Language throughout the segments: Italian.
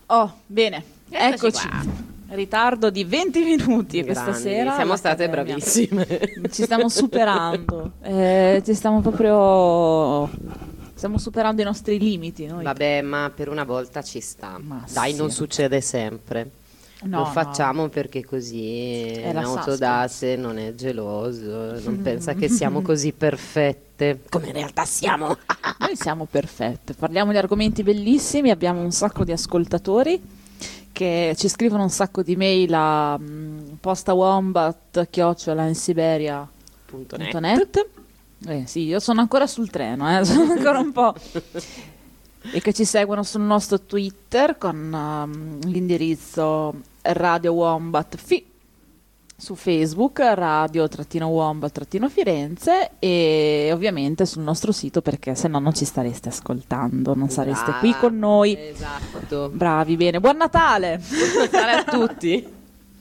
Oh, bene, Eccoci eccoci. qua. Ritardo di 20 minuti questa Grandi, sera. siamo state all'Accademia. bravissime. Ci stiamo superando. Ci stiamo proprio. Stiamo superando i nostri limiti. Noi. Vabbè, ma per una volta ci sta. Ma Dai, sì. non succede sempre. No, Lo no. facciamo perché così È la Nautodase non è geloso, non pensa che siamo così perfette, come in realtà siamo. Noi siamo perfette. Parliamo di argomenti bellissimi. Abbiamo un sacco di ascoltatori che ci scrivono un sacco di mail a postawombat@insiberia.net. Sì, io sono ancora sul treno, sono ancora un po'. E che ci seguono sul nostro Twitter con l'indirizzo Radio Wombat su Facebook, Radio-Wombat-Firenze e ovviamente sul nostro sito perché se no non ci stareste ascoltando, non sareste qui con noi. Esatto. Bravi, bene. Buon Natale! Buon Natale a tutti.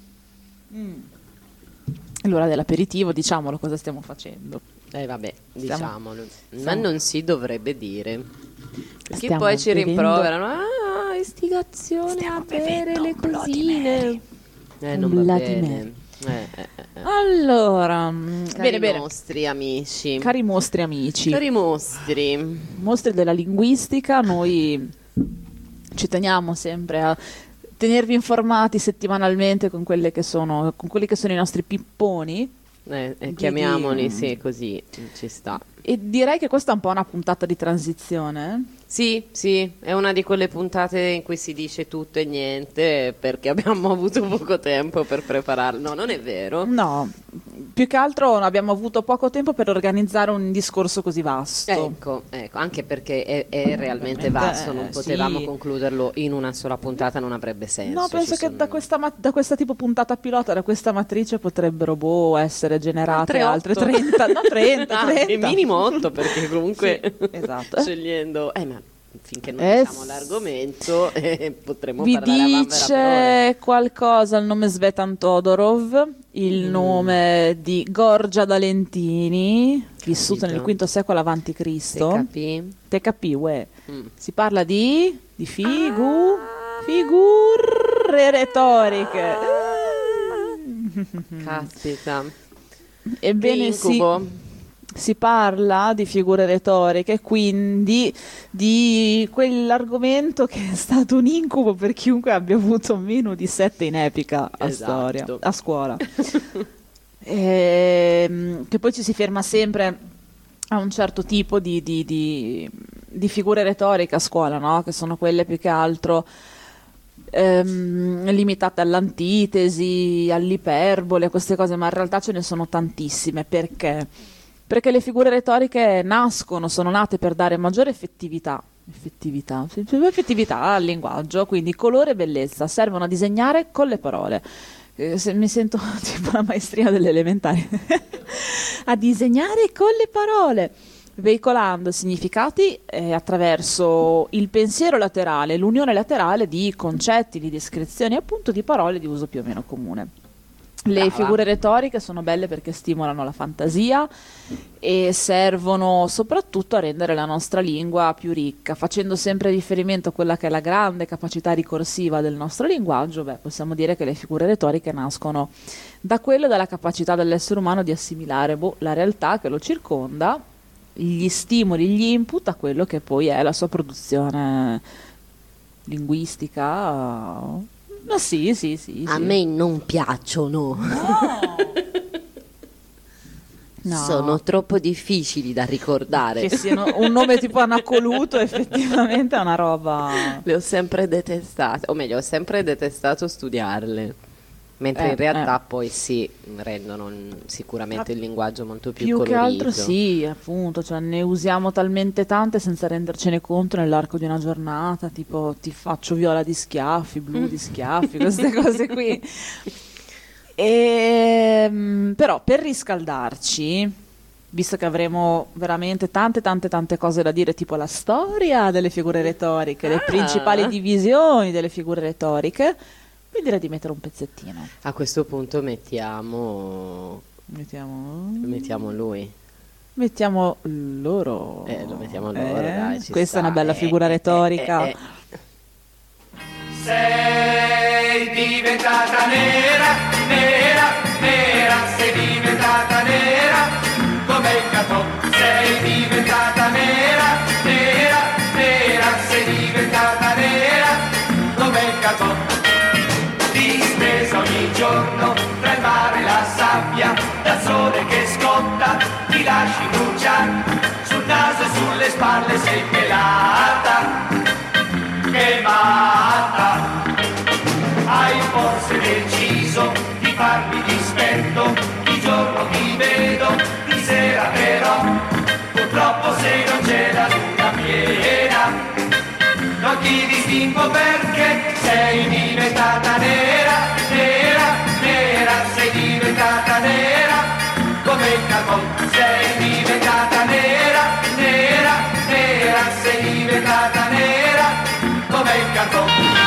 L'ora dell'aperitivo, diciamolo cosa stiamo facendo. Vabbè, Stiamo- diciamolo. Ma stiamo- non si dovrebbe dire. Perché Stiamo poi ci bevendo- rimproverano. Istigazione Stiamo a bere bevendo le un Bloody cosine. Mary. Non Un va Bloody bene. Allora, Cari bene. nostri amici. Cari mostri amici, Cari mostri. mostri della linguistica, noi ci teniamo sempre a tenervi informati settimanalmente con quelli che sono i nostri pipponi. Chiamiamoli, sì, così ci sta. E direi che questa è un po' una puntata di transizione. Sì, è una di quelle puntate in cui si dice tutto e niente perché abbiamo avuto poco tempo per prepararlo. No, non è vero. No, più che altro abbiamo avuto poco tempo per organizzare un discorso così vasto. Ecco, anche perché è realmente vasto, non potevamo sì. concluderlo in una sola puntata, non avrebbe senso. No, penso Ci che sono- da questa tipo puntata pilota, da questa matrice potrebbero essere generate Altre altre 8. 30, no 30, Ah, 30. e minimo 8 perché comunque Sì, esatto. scegliendo ma finché non Eh, diciamo l'argomento potremmo Vi parlare a vanvera per ore. dice qualcosa il nome Svetan Todorov, il nome di Gorgia D'Alentini, vissuto nel V secolo avanti Cristo. Te capì, uè. Si parla di figure retoriche. Caspita. Ebbene Che incubo. si parla di figure retoriche, quindi di quell'argomento che è stato un incubo per chiunque abbia avuto meno di 7 in epica a Esatto. a scuola. Che poi ci si ferma sempre a un certo tipo di figure retoriche a scuola, no? Che sono quelle più che altro limitate all'antitesi, all'iperbole, a queste cose, ma in realtà ce ne sono tantissime. Perché? Perché le figure retoriche sono nate per dare maggiore effettività al linguaggio, quindi colore e bellezza, servono a disegnare con le parole. Mi sento tipo la maestria delle elementari. A disegnare con le parole, veicolando significati attraverso il pensiero laterale, l'unione laterale di concetti, di descrizioni, appunto di parole di uso più o meno comune. Le Brava. figure retoriche sono belle perché stimolano la fantasia e servono soprattutto a rendere la nostra lingua più ricca, facendo sempre riferimento a quella che è la grande capacità ricorsiva del nostro linguaggio. Possiamo dire che le figure retoriche nascono da quello, dalla capacità dell'essere umano di assimilare la realtà che lo circonda, gli stimoli, gli input a quello che poi è la sua produzione linguistica. Ma sì. A me non piacciono. No. Sono troppo difficili da ricordare. Che siano un nome tipo Anacoluto effettivamente è una roba. Le ho sempre detestate, o meglio, ho sempre detestato studiarle. Mentre in realtà poi si rendono sicuramente il linguaggio molto più Più che colorito. altro sì, appunto, cioè ne usiamo talmente tante senza rendercene conto nell'arco di una giornata, tipo ti faccio viola di schiaffi, blu di schiaffi, queste cose qui. Però per riscaldarci, visto che avremo veramente tante cose da dire, tipo la storia delle figure retoriche, le principali divisioni delle figure retoriche, vi direi di mettere un pezzettino. A questo punto mettiamo lui. Mettiamo loro. Lo mettiamo loro, dai, ci Questa sta. è una bella figura retorica. Sei diventata nera, nera, nera, sei diventata nera come il cartone. Sei diventata nera, nera, nera, sei diventata nera come il cartone. Distesa ogni giorno tra il mare e la sabbia, dal sole che scotta ti lasci bruciare, sul naso e sulle spalle sei pelata, che matta. Hai forse deciso di farmi dispetto, di giorno ti vedo, di sera però, purtroppo se non c'è la luna piena, non ti distingo perché sei diventata nera, nera, nera, sei diventata nera come il carbone. Sei diventata nera, nera, nera, sei diventata nera come il carbone.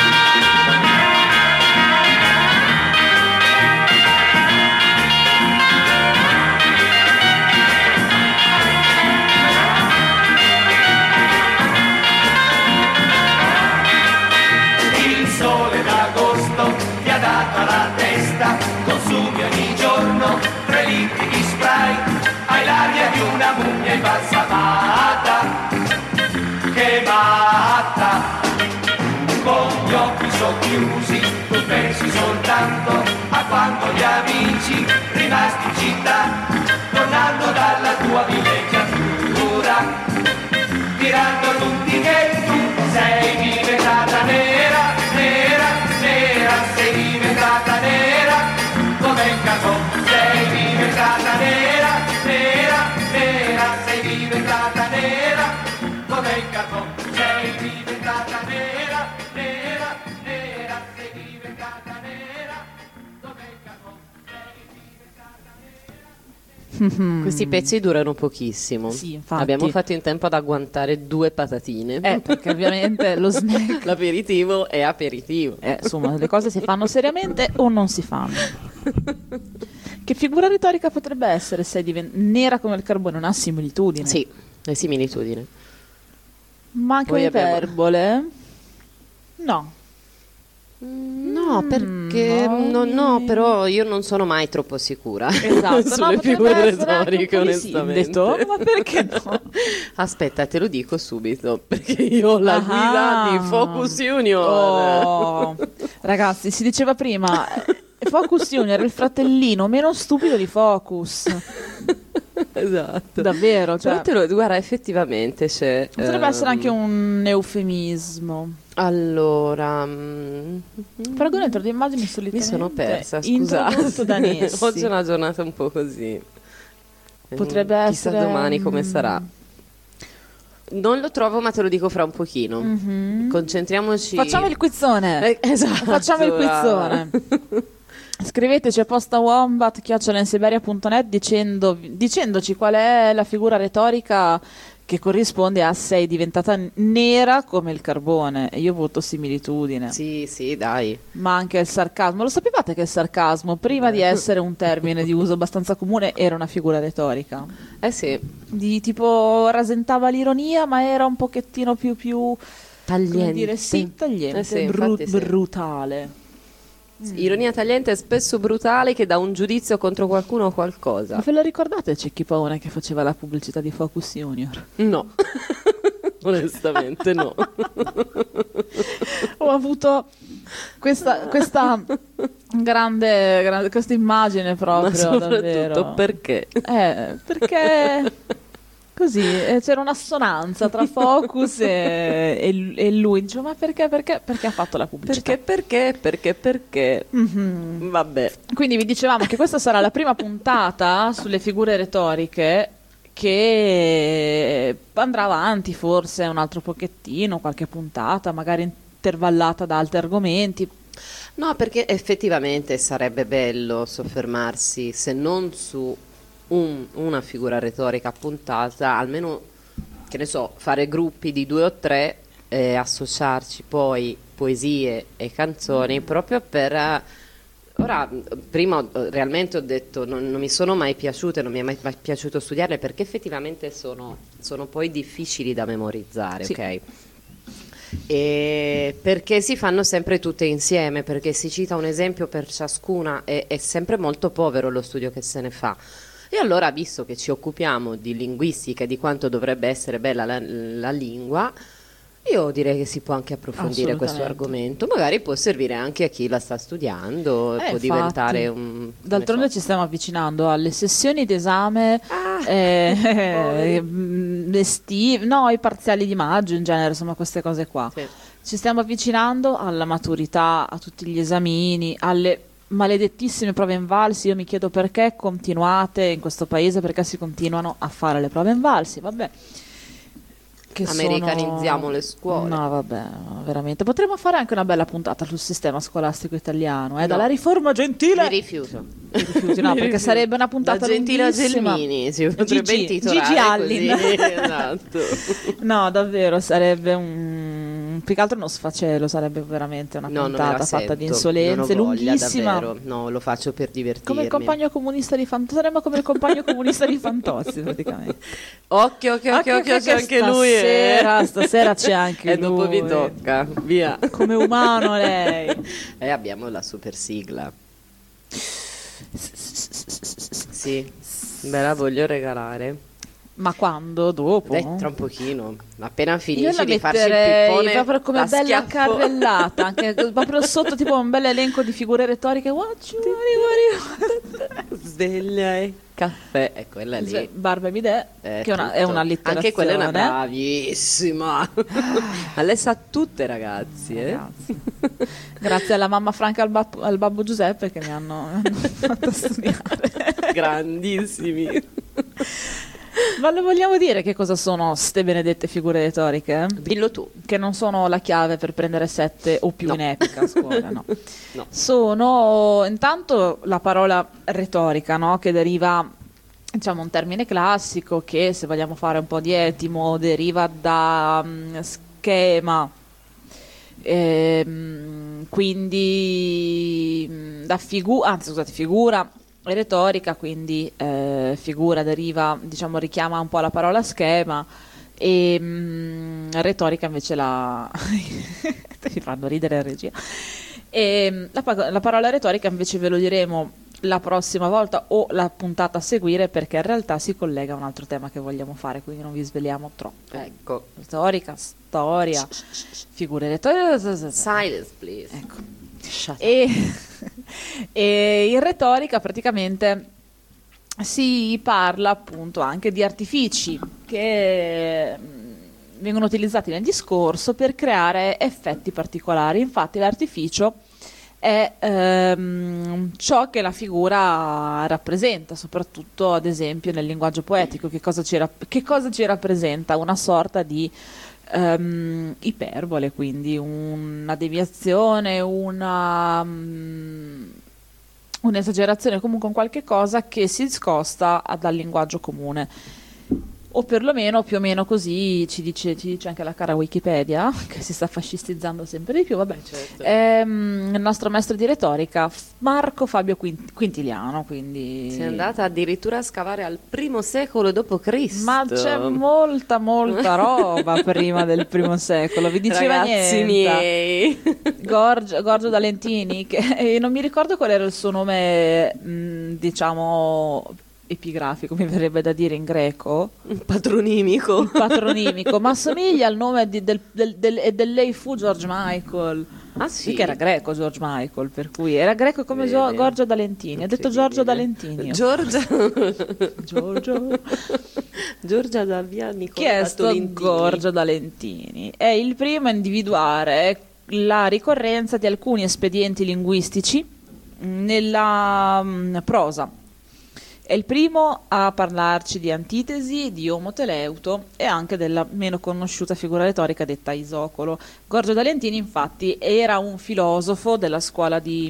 La testa, consumi ogni giorno 3 litri di spray, hai l'aria di una mummia imbalsamata, che matta. Con gli occhi socchiusi tu pensi soltanto a quando gli amici rimasti in città, tornando dalla tua villeggiatura, diranno tutti che tu sei diventata nera, nera, nera, sei diventata nera come il carbone. Sei diventata nera, nera, nera, sei diventata nera come il carbone. Sei diventata nera, nera, nera, sei diventata nera come il carbone. Questi pezzi durano pochissimo. Sì, infatti. Abbiamo fatto in tempo ad agguantare 2 patatine. Perché ovviamente lo snack... L'aperitivo è aperitivo. Insomma, le cose si fanno seriamente o non si fanno. Che figura retorica potrebbe essere se nera come il carbone? Una similitudine. Sì, è similitudine. Ma anche un'iperbole? No. No, perché no, però io non sono mai troppo sicura sulle figure retoriche, onestamente. Ma perché no? Aspetta, te lo dico subito, perché io ho la guida di Focus Junior. Oh. Ragazzi, si diceva prima, Focus Junior è il fratellino meno stupido di Focus. Esatto. Davvero, cioè, guarda, effettivamente c'è... potrebbe essere anche un eufemismo. Allora, Paragonetro di immagini solitamente mi sono persa, introdotto scusate. da Nessi. Oggi è una giornata un po' così. Potrebbe Chissà essere domani come sarà. Non lo trovo, ma te lo dico fra un pochino. Concentriamoci. Facciamo il quizzone. Esatto. Facciamo il quizzone. Scriveteci a postawombat@insiberia.net dicendoci qual è la figura retorica che corrisponde a sei diventata nera come il carbone. E io voto similitudine. Sì, dai. Ma anche il sarcasmo. Lo sapevate che il sarcasmo, prima di essere un termine di uso abbastanza comune, era una figura retorica? Sì. Di tipo rasentava l'ironia, ma era un pochettino più tagliente. Come dire, sì, tagliente, sì, brutale. Ironia tagliente e spesso brutale, che dà un giudizio contro qualcuno o qualcosa. Ma ve lo ricordate Cecchi Paone che faceva la pubblicità di Focus Junior? No. Onestamente no. Ho avuto questa grande questa immagine proprio. Ma soprattutto davvero. perché? Perché così c'era un'assonanza tra Focus e lui. Dicevo, ma perché ha fatto la pubblicità? Perché? Mm-hmm. Vabbè. Quindi vi dicevamo che questa sarà la prima puntata sulle figure retoriche, che andrà avanti forse un altro pochettino, qualche puntata, magari intervallata da altri argomenti. No, perché effettivamente sarebbe bello soffermarsi, se non su una figura retorica puntata, almeno, che ne so, fare gruppi di 2 o 3 e associarci poi poesie e canzoni proprio per... Ora, prima realmente ho detto non mi sono mai piaciute, non mi è mai piaciuto studiarle, perché effettivamente sono poi difficili da memorizzare, sì. ok? E perché si fanno sempre tutte insieme, perché si cita un esempio per ciascuna, e è sempre molto povero lo studio che se ne fa. E allora, visto che ci occupiamo di linguistica e di quanto dovrebbe essere bella la lingua, io direi che si può anche approfondire questo Assolutamente. argomento, magari può servire anche a chi la sta studiando, può Infatti. diventare un... D'altronde ne so. ci stiamo avvicinando alle sessioni d'esame estive, no, i parziali di maggio in genere, insomma queste cose qua. Sì. Ci stiamo avvicinando alla maturità, a tutti gli esamini, alle maledettissime prove invalsi. Io mi chiedo perché continuate in questo paese, perché si continuano a fare le prove invalsi, vabbè. Che Americanizziamo le scuole. No, vabbè, veramente. Potremmo fare anche una bella puntata sul sistema scolastico italiano, No. dalla riforma gentile. Mi rifiuto. Mi rifiuti, no, perché sarebbe una puntata Da Gentile a lunghissima. Gelmini si potrebbe Gigi intitolare Allin. così. Esatto. No, davvero, sarebbe più che altro uno sfacelo, sarebbe veramente una No, non me puntata la fatta di sento, insolenze, non ho voglia, lunghissima. davvero. No, lo faccio per divertirmi. Come il compagno comunista di Fantozzi, saremmo come il compagno comunista di Fantozzi praticamente. Occhio, c'è anche lui. Stasera c'è anche E lui. dopo vi tocca, via. Come umano lei. E abbiamo la super sigla. Sì, me la voglio regalare. Ma quando? Dopo? Dai, tra un pochino. Appena Io finisci la di farci il metterei pippone, proprio come la bella schiaffo. carrellata, anche proprio sotto tipo un bel elenco di figure retoriche. What you want? Sveglia, caffè, è quella lì. Barba e bidet, che è una tutto. allitterazione. Anche quella è una bravissima. Ma lei sa tutte, ragazzi. Ragazzi. Grazie alla mamma Franca e al babbo Giuseppe che mi hanno fatto studiare. Grandissimi. Ma lo vogliamo dire che cosa sono ste benedette figure retoriche? Dillo tu. Che non sono la chiave per prendere 7 o più No. in epica a scuola, no. No. Sono intanto la parola retorica, no? Che deriva, diciamo, un termine classico che, se vogliamo fare un po' di etimo, deriva da schema, quindi da figura e retorica, quindi figura deriva, diciamo, richiama un po' la parola schema, e retorica invece mi fanno ridere in regia. E la parola retorica invece ve lo diremo la prossima volta o la puntata a seguire, perché in realtà si collega a un altro tema che vogliamo fare, quindi non vi sveliamo troppo. Ecco. Retorica, storia, figure retoriche. Silence, please. Ecco. Shut up. E in retorica praticamente si parla appunto anche di artifici che vengono utilizzati nel discorso per creare effetti particolari. Infatti l'artificio è ciò che la figura rappresenta, soprattutto ad esempio nel linguaggio poetico. Che cosa ci rappresenta? Una sorta di iperbole, quindi una deviazione, un'esagerazione, comunque un qualche cosa che si discosta dal linguaggio comune, o perlomeno più o meno così ci dice anche la cara Wikipedia, che si sta fascistizzando sempre di più. Vabbè, Certo. il nostro maestro di retorica Marco Fabio Quintiliano, quindi Si è andata addirittura a scavare al I secolo d.C. ma c'è molta roba prima del I secolo, vi diceva Ragazzi niente. miei. Giorgio D'Alentini, che non mi ricordo qual era il suo nome, diciamo epigrafico, mi verrebbe da dire in greco, Patronimico. patronimico, ma assomiglia al nome del lei fu George Michael. Ah sì? Che era greco George Michael, per cui era greco come Vedi. Giorgio D'Alentini. Ha detto Giorgio D'Alentini. Giorgia Giorgio. Giorgia da via Chi Nicola è sto Tolentini. Giorgio D'Alentini? È il primo a individuare la ricorrenza di alcuni espedienti linguistici nella prosa. È il primo a parlarci di antitesi, di omoteleuto e anche della meno conosciuta figura retorica detta isocolo. Giorgio D'Alentini, infatti, era un filosofo della scuola di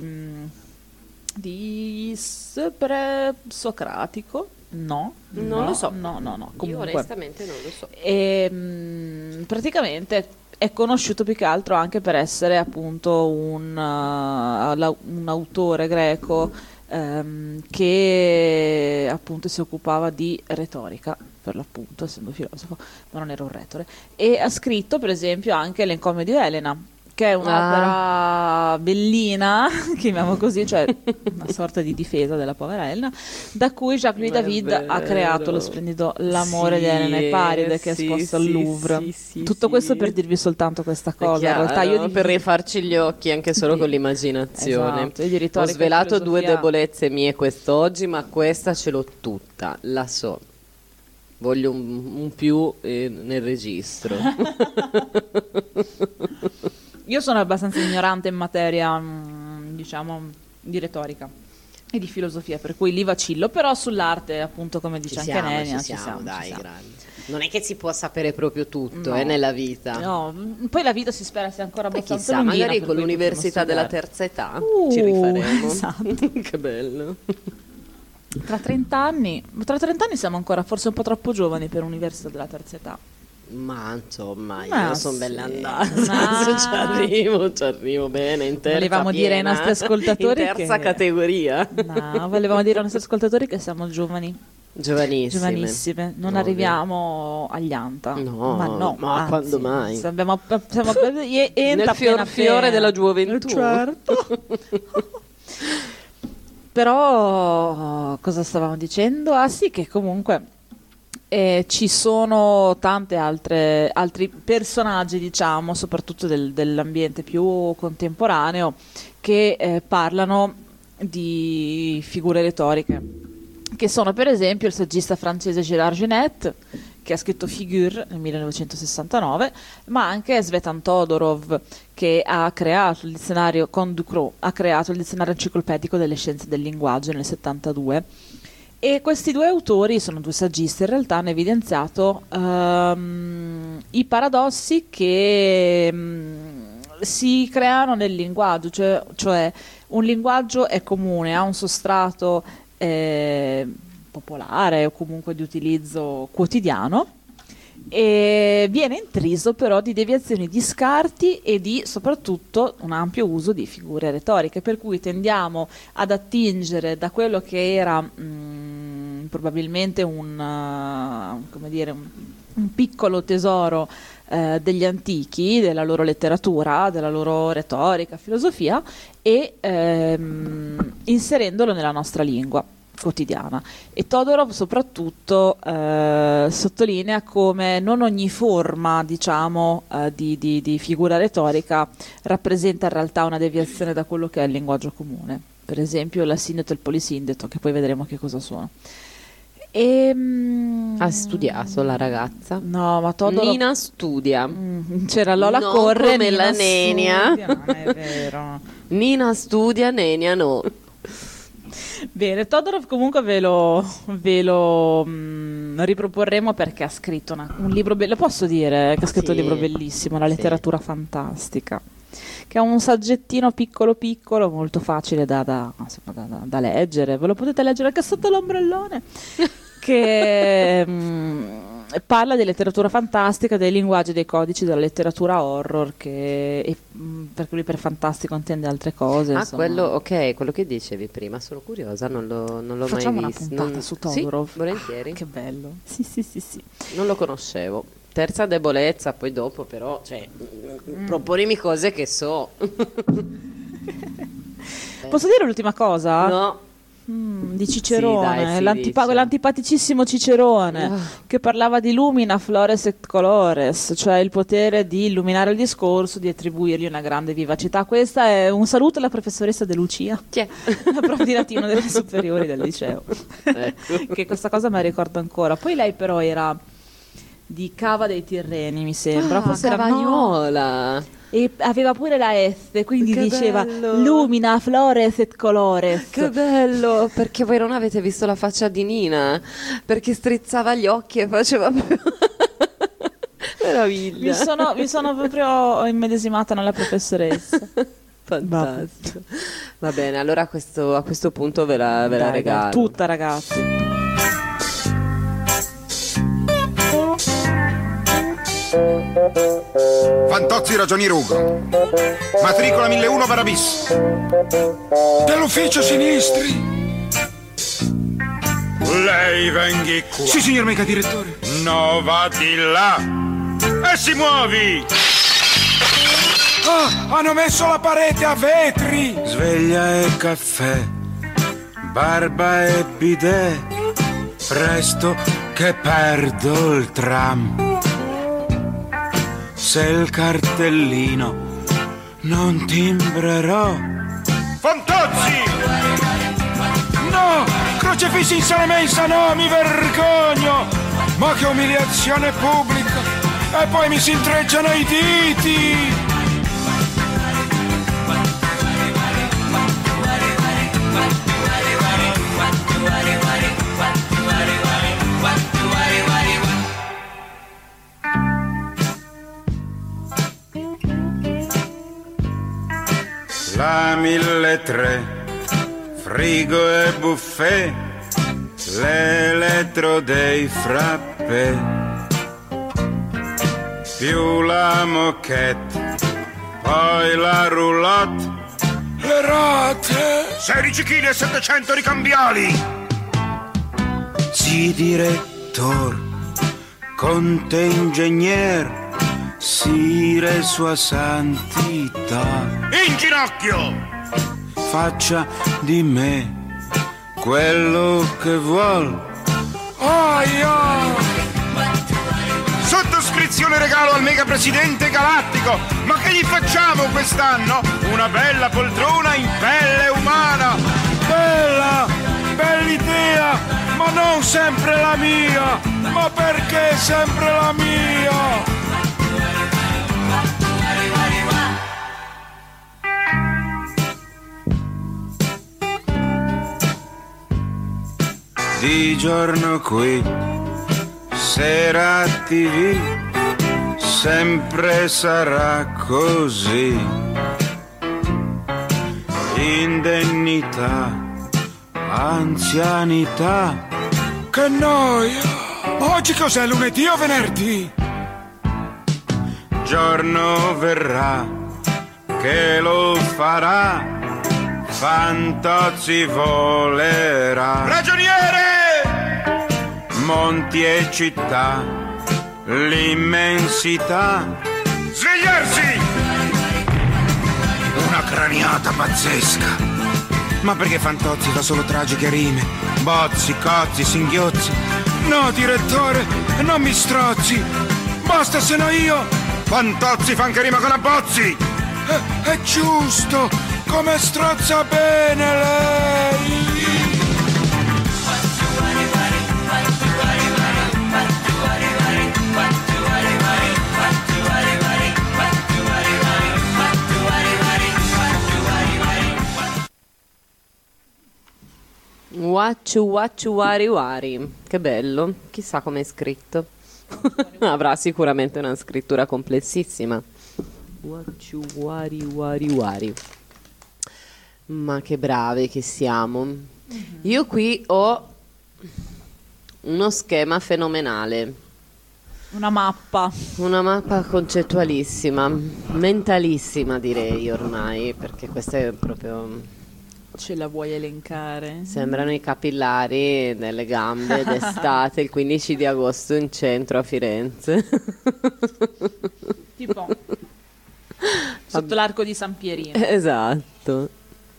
pre-socratico. No, Non lo so. No. Io Comunque, onestamente non lo so. e praticamente è conosciuto più che altro anche per essere appunto un autore greco che appunto si occupava di retorica, per l'appunto, essendo filosofo, ma non era un retore, e ha scritto per esempio anche l'Encomio di Elena, che è un'opera bellina, chiamiamo così, cioè una sorta di difesa della povera Elena, da cui Jacques-Louis David ha creato lo splendido L'amore di Elena e Paride, che è esposto al Louvre. Tutto questo per dirvi soltanto questa cosa. Chiaro, in realtà io per rifarci gli occhi anche solo con l'immaginazione. Esatto, io di Ho retorica e svelato due filosofia- debolezze mie quest'oggi, ma questa ce l'ho tutta, la so. Voglio un più nel registro. Io sono abbastanza ignorante in materia, diciamo, di retorica e di filosofia, per cui lì vacillo, però sull'arte, appunto, come dice anche Nenia, ci siamo, dai, ci siamo. grandi. Non è che si può sapere proprio tutto No. nella vita. No, poi la vita si spera sia ancora Poi abbastanza chissà, lunghina, magari per con cui l'università potremo della studiare. terza età ci rifaremo. Esatto. Che bello. Tra 30 anni siamo ancora forse un po' troppo giovani per l'università della terza età. Ma insomma, Ma io sono sì. bella andata. Ma- ci arrivo bene. In terza Volevamo dire ai piena, nostri ascoltatori in terza che- categoria. No, volevamo dire ai nostri ascoltatori che siamo giovani, Giovanissime. giovanissime, non Ovvio. arriviamo agli anta. No, ma no, ma anzi, quando mai? siamo Nel fiore della gioventù. Certo. Però cosa stavamo dicendo? Ah sì, che comunque ci sono tante altri personaggi, diciamo, soprattutto dell'ambiente più contemporaneo, che parlano di figure retoriche, che sono per esempio il saggista francese Gérard Genette, che ha scritto Figure nel 1969, ma anche Svetan Todorov, che ha creato il dizionario con Ducrot, ha creato il dizionario enciclopedico delle scienze del linguaggio nel 72. E questi due autori, sono due saggisti in realtà, hanno evidenziato i paradossi che si creano nel linguaggio, cioè un linguaggio è comune, ha un sostrato popolare o comunque di utilizzo quotidiano, e viene intriso però di deviazioni, di scarti e di soprattutto un ampio uso di figure retoriche, per cui tendiamo ad attingere da quello che era probabilmente come dire, un piccolo tesoro degli antichi, della loro letteratura, della loro retorica, filosofia, e inserendolo nella nostra lingua quotidiana. E Todorov soprattutto sottolinea come non ogni forma, diciamo, di figura retorica rappresenta in realtà una deviazione da quello che è il linguaggio comune. Per esempio l'asindeto e il polisindeto, che poi vedremo che cosa sono. Ha studiato la ragazza? No, ma Todorov... Nina studia. C'era Lola Non Corre, come Nina la Nenia. studia, non è vero. Nina studia, Nenia no. Bene, Todorov comunque ve lo riproporremo, perché ha scritto un libro bello, posso dire che ha scritto Sì. un libro bellissimo, La Sì. letteratura fantastica, che è un saggettino piccolo piccolo, molto facile da leggere, ve lo potete leggere anche sotto l'ombrellone, che parla di letteratura fantastica, dei linguaggi e dei codici della letteratura horror, perché lui per fantastico intende altre cose. Ah, insomma. quello che dicevi prima, sono curiosa, non l'ho Facciamo mai una visto. puntata su Todorov. Sì, volentieri. Che bello. Sì. Non lo conoscevo. Terza debolezza, poi dopo però, cioè, proponimi cose che so. Posso dire l'ultima cosa? No. Di Cicerone, Sì, dai, sì, dice. l'antipaticissimo Cicerone, che parlava di lumina flores et colores, cioè il potere di illuminare il discorso, di attribuirgli una grande vivacità. Questo è un saluto alla professoressa De Lucia, Chi è? la prof di latino delle superiori del liceo, Ecco. che questa cosa me la ricordo ancora. Poi lei però era di Cava dei Tirreni, mi sembra, forse era Cavagnola. e aveva pure la S, quindi Che diceva bello. lumina flores et colores. Che bello, perché voi non avete visto la faccia di Nina, perché strizzava gli occhi e faceva meraviglia. Mi sono proprio immedesimata nella professoressa. Fantastico. Va bene, allora a questo punto ve la Dai, regalo. tutta, ragazzi. Fantozzi Ragionier Ugo. Matricola 1001 Barabis. Dell'ufficio sinistri. Lei venghi qua. Sì, signor mega direttore. No, va di là. E si muovi. Ah, hanno messo la parete a vetri. Sveglia e caffè, barba e bidet. Presto che perdo il tram. Se il cartellino non timbrerò. Fantozzi! No, crocefissi in sala mensa, no, mi vergogno. Ma che umiliazione pubblica. E poi mi si intrecciano i diti. La 1300, frigo e buffet, l'elettro dei frappè, più la moquette, poi la roulotte, Le rate. 16 kg e 700 ricambiali. Sì, direttor, conte ingegner, sire sua santità. In ginocchio! Faccia di me quello che vuol. Aia. Sottoscrizione regalo al mega presidente galattico. Ma che gli facciamo quest'anno? Una bella poltrona in pelle umana. Bella, bella idea, ma non sempre la mia. Ma perché sempre la mia? Di giorno qui, sera TV, sempre sarà così. Indennità, anzianità. Che noia. Oggi cos'è, lunedì o venerdì? Giorno verrà che lo farà, Fantozzi volerà. Ragioniere! Monti e città, l'immensità. Svegliarsi! Una craniata pazzesca. Ma perché Fantozzi fa solo tragiche rime? Bozzi, cozzi, singhiozzi. No, direttore, non mi strozzi. Basta, se no io. Fantozzi fa anche rima con abbozzi. È giusto, come strozza bene lei. Wacciu wari wari. Che bello. Chissà come è scritto. Avrà sicuramente una scrittura complessissima. Wacciu wari wari wari. Ma che bravi che siamo. Io qui ho uno schema fenomenale. Una mappa. Una mappa concettualissima, mentalissima direi ormai, perché questa è proprio... Ce la vuoi elencare? Sembrano i capillari delle gambe d'estate il 15 di agosto in centro a Firenze. Tipo sotto l'arco di San Pierino. Esatto.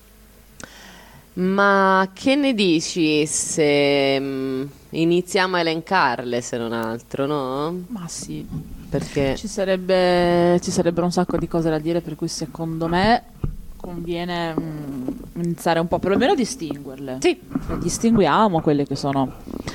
Ma che ne dici se iniziamo a elencarle, se non altro, no? Ma sì, Perché ci sarebbero un sacco di cose da dire, per cui secondo me conviene iniziare un po', perlomeno a distinguerle. sì, Distinguiamo quelle che sono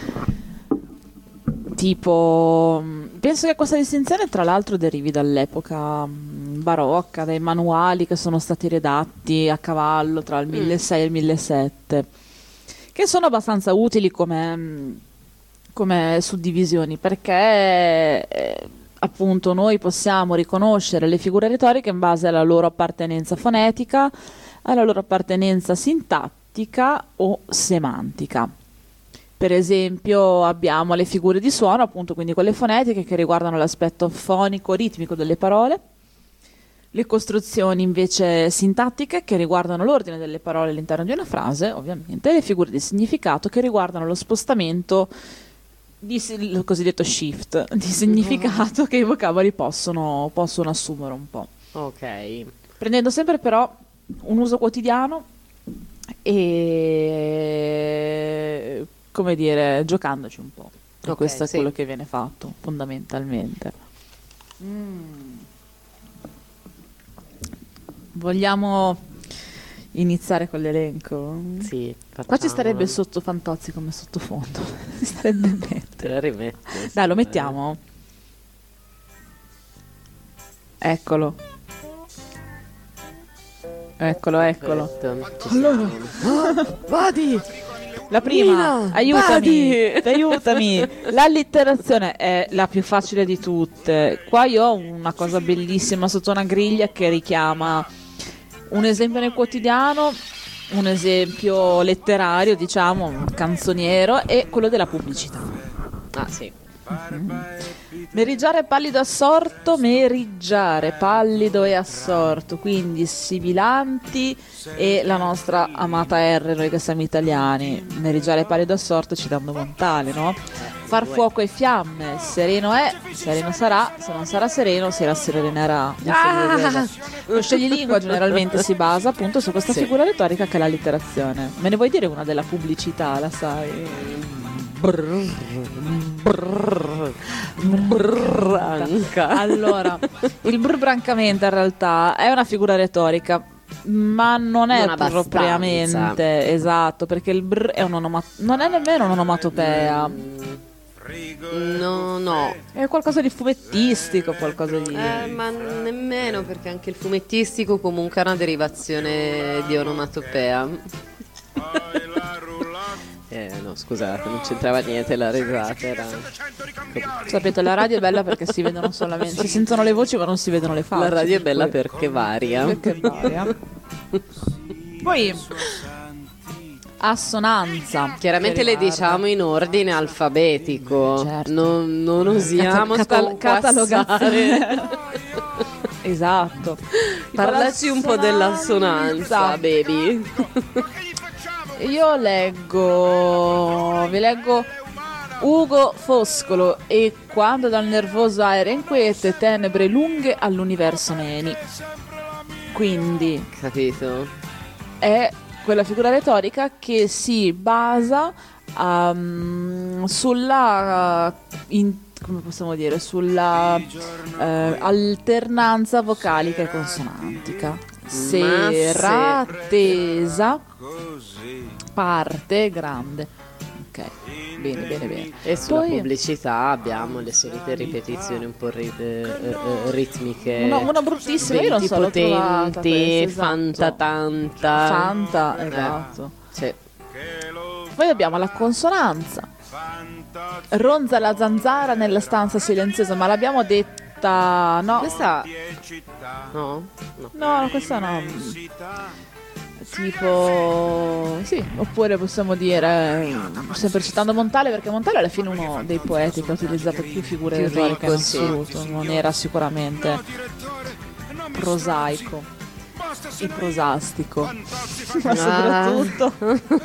tipo, penso che questa distinzione tra l'altro derivi dall'epoca barocca, dai manuali che sono stati redatti a cavallo tra il 1600 e il 1700, che sono abbastanza utili come suddivisioni, perché appunto noi possiamo riconoscere le figure retoriche in base alla loro appartenenza fonetica, alla loro appartenenza sintattica o semantica. Per esempio abbiamo le figure di suono, appunto, quindi quelle fonetiche che riguardano l'aspetto fonico-ritmico delle parole, Le costruzioni invece sintattiche che riguardano l'ordine delle parole all'interno di una frase, ovviamente, e le figure di significato che riguardano lo spostamento il cosiddetto shift di significato che i vocaboli possono assumere un po'. Ok. Prendendo sempre però un uso quotidiano e, come dire, giocandoci un po'. E Ok, questo è sì. quello che viene fatto fondamentalmente. Vogliamo iniziare con l'elenco? Sì, Qua ci starebbe facciamolo. sotto Fantozzi come sottofondo. Si starebbe bene. Te la rimetto. Dai, lo mettiamo. Eccolo. Eccolo. Perfetto, ci Allora. siamo. Vadi! La prima, Nina, aiutami, vadi! aiutami. L'allitterazione è la più facile di tutte. Qua io ho una cosa bellissima sotto una griglia che richiama un esempio nel quotidiano, un esempio letterario, diciamo, canzoniero, e quello della pubblicità. Ah, sì. Meriggiare pallido assorto, meriggiare pallido e assorto, quindi sibilanti e la nostra amata R, noi che siamo italiani. Meriggiare pallido assorto citando Montale, no? Far fuoco e fiamme, sereno è, sereno sarà, se non sarà sereno si rasserenerà. Lo scioglilingua generalmente si basa appunto su questa figura retorica che è l'allitterazione. Me ne vuoi dire una della pubblicità, la sai? Branca. Allora, il brancamente in realtà è una figura retorica, ma non è Non abbastanza. propriamente esatto, perché il brr è non è nemmeno un'onomatopea, No. è qualcosa di fumettistico, qualcosa di Ma nemmeno, perché anche il fumettistico comunque è una derivazione di onomatopea. No, scusate, non c'entrava niente la risata, era... Sapete, la radio è bella perché si vedono solamente, si sentono le voci ma non si vedono le facce. La radio è per bella cui- perché varia. perché varia. Poi assonanza. Chiaramente che le riguarda- diciamo in ordine alfabetico, Certo. non usiamo catalogazione. Esatto. Parlaci un po' dell'assonanza, baby. Io vi leggo Ugo Foscolo e quando dal nervoso aere inquiete tenebre lunghe all'universo neni. Quindi Capito? è quella figura retorica che si basa sulla come possiamo dire, sulla alternanza vocalica e consonantica. Sera, tesa, parte, grande. Ok, bene. E sulla Poi pubblicità abbiamo le solite ripetizioni un po' ritmiche. una bruttissima, io non so, l'ho trovata potenti, questa, esatto. fantatanta. Fanta, esatto. Sì. Poi abbiamo la consonanza. Ronza la zanzara nella stanza silenziosa, ma l'abbiamo detta, no? Questa... No? No, questa no. Tipo, sì, oppure possiamo dire, sempre citando Montale, perché Montale alla fine è uno dei poeti che ha utilizzato più figure Più retoriche ricco, in sì. assoluto, non era sicuramente prosaico e prosastico, ma soprattutto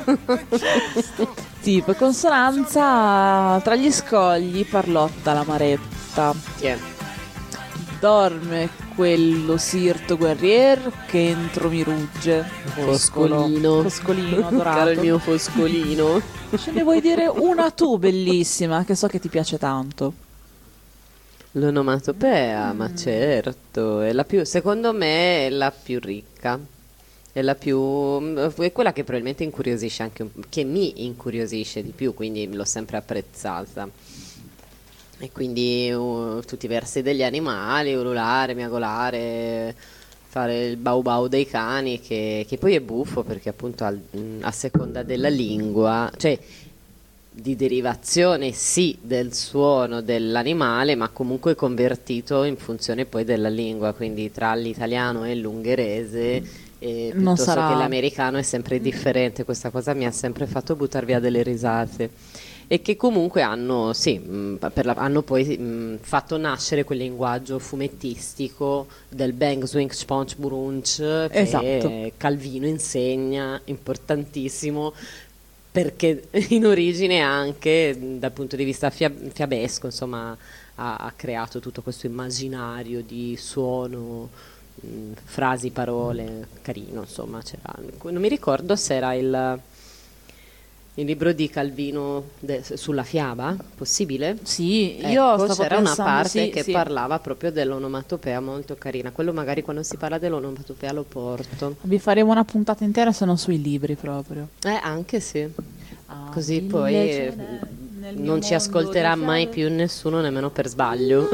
tipo consonanza tra gli scogli, parlotta l'amaretta. Chi è? Dorme quello sirto guerrier che entro mi rugge. Foscolino. Foscolino adorato. Caro il mio foscolino. Ce ne vuoi dire una tu bellissima che so che ti piace tanto? L'onomatopea, ma certo, è la più, secondo me è la più ricca. È la più, è quella che probabilmente incuriosisce anche che mi incuriosisce di più, quindi l'ho sempre apprezzata. E quindi tutti i versi degli animali, ululare, miagolare, fare il bau bau dei cani, che poi è buffo perché appunto a seconda della lingua, cioè di derivazione sì del suono dell'animale, ma comunque convertito in funzione poi della lingua, quindi tra l'italiano e l'ungherese Non piuttosto sarà- che l'americano è sempre differente. Questa cosa mi ha sempre fatto buttar via delle risate. e che comunque hanno, hanno poi fatto nascere quel linguaggio fumettistico del Bang Swing Sponge Brunch che Esatto. Calvino insegna, importantissimo, perché in origine anche dal punto di vista fiabesco, insomma, ha creato tutto questo immaginario di suono, frasi, parole, carino, insomma, non mi ricordo se era il libro di Calvino sulla fiaba, possibile? Sì, Ecco, io stavo c'era una pensando, parte sì, che sì. parlava proprio dell'onomatopea, molto carina. Quello magari quando si parla dell'onomatopea lo porto. Vi faremo una puntata intera se non sui libri proprio. Anche sì. Ah, Così mille poi ce n'è nel mio non ci mondo ascolterà di mai fiabe. più nessuno, nemmeno per sbaglio.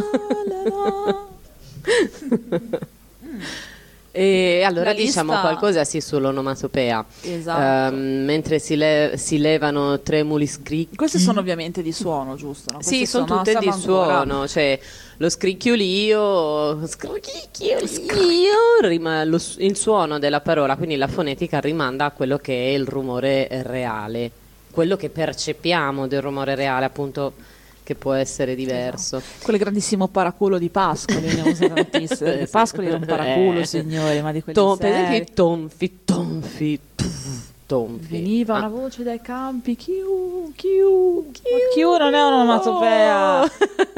E allora La diciamo lista- qualcosa sì sull'onomatopea. Esatto. Mentre si levano tremuli scricchi. Queste sono ovviamente di suono, giusto? No? Sì, Queste sono tutte di siamo ancora- suono, cioè lo scricchiolio, il suono della parola, quindi la fonetica rimanda a quello che è il rumore reale, quello che percepiamo del rumore reale, appunto, che può essere diverso. Quel grandissimo paraculo di Pascoli, ne usa tantissimo. Sì. Pascoli era un paraculo, signori, ma di quelli Per seri. esempio, tonfi. Veniva una Ah. voce dai campi, chiu. Ma chiu non è un'onomatopea.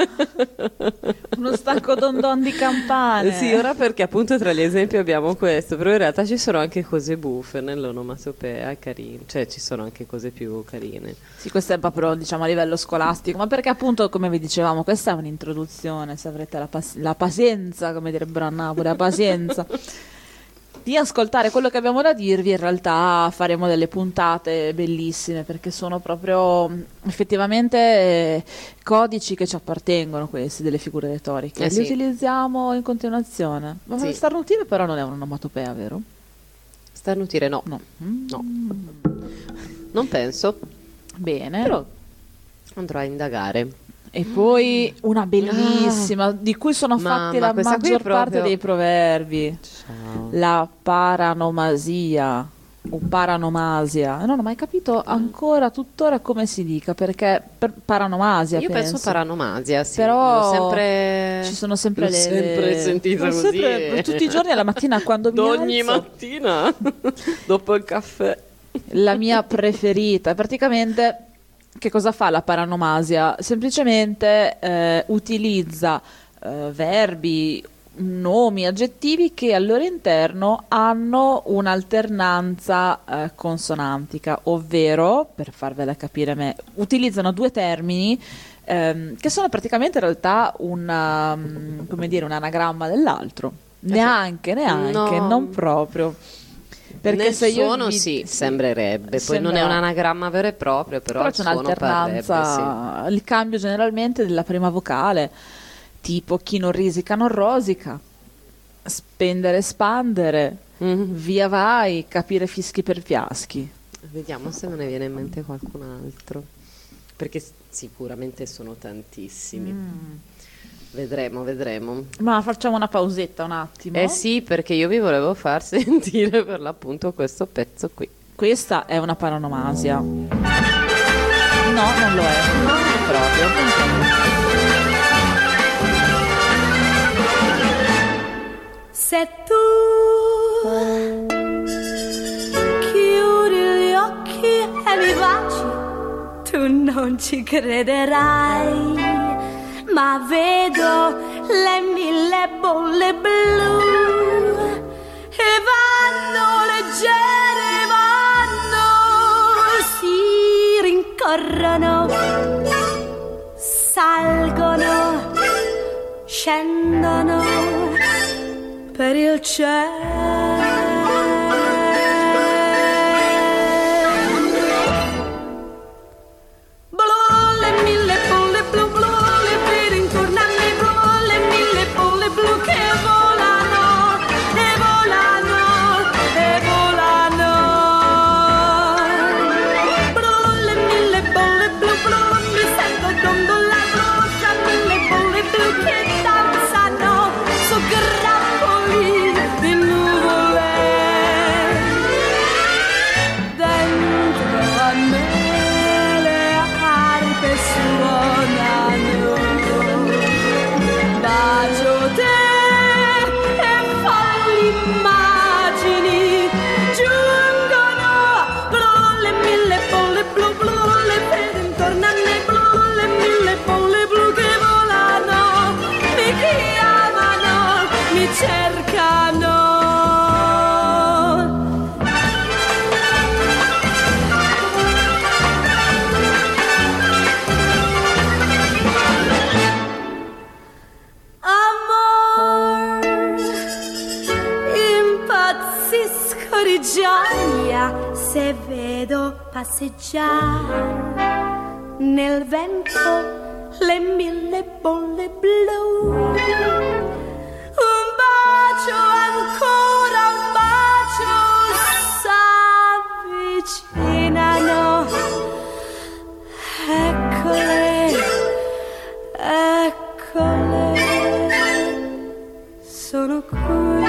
Uno stacco don don di campane. Sì, ora perché appunto tra gli esempi abbiamo questo, però in realtà ci sono anche cose buffe nell'onomatopea, è carino, cioè ci sono anche cose più carine. Sì, questo è proprio, diciamo, a livello scolastico, ma perché appunto, come vi dicevamo, questa è un'introduzione, se avrete la pazienza, come direbbero a Napoli, la pazienza di ascoltare quello che abbiamo da dirvi. In realtà faremo delle puntate bellissime, perché sono proprio effettivamente codici che ci appartengono, questi delle figure retoriche. Li Sì. utilizziamo in continuazione. Ma Sì. starnutire però non è un'onomatopea, vero? Starnutire no. No. No. Non penso, Bene. però andrò a indagare. E poi una bellissima, di cui sono Mamma, fatti la questa qui è maggior parte proprio- dei proverbi. Ciao. La paranomasia o paranomasia. Non ho mai capito ancora, tuttora, come si dica, perché paranomasia Io penso paranomasia, sì. Però L'ho sempre ci sono sempre l'ho le... sempre sentita L'ho così. sempre- tutti i giorni alla mattina quando mi Ogni alzo. mattina dopo il caffè. La mia preferita. Praticamente, che cosa fa la paranomasia? Semplicemente utilizza verbi, nomi, aggettivi che al loro interno hanno un'alternanza consonantica, ovvero, per farvela capire a me, utilizzano due termini che sono praticamente in realtà come dire, un anagramma dell'altro. Neanche, No. non proprio. Perché Nel se io suono vi- sì, sembrerebbe. Poi sembra- non è un anagramma vero e proprio, però Però il c'è suono un'alternanza, parrebbe, il cambio generalmente della prima vocale, tipo chi non risica non rosica, spendere espandere, sì. Mhm. via vai, capire fischi per fiaschi. Vediamo se me ne viene in mente qualcun altro, perché sicuramente sono tantissimi. Vedremo. Ma facciamo una pausetta un attimo. Eh sì, perché io vi volevo far sentire per l'appunto questo pezzo qui. Questa è una paranomasia. No, non lo è. Proprio. Se tu chiudi gli occhi e mi baci, tu non ci crederai, ma vedo le mille bolle blu e vanno leggere, si rincorrono, salgono, scendono per il cielo. Blu, le mille bolle blu, blu, le vedi intorno a me, blu, le mille bolle blu che volano, e volano, e volano. Blu, le mille bolle blu, blu, mi sento dondolare, blu, tra mille bolle blu che danzano su grappoli di nulla. cercano. Impazzisco di gioia se vedo passeggiare nel vento le 1000 bolle blu. Un bacio ancora, un bacio s'avvicinano. Eccole, eccole, sono qui.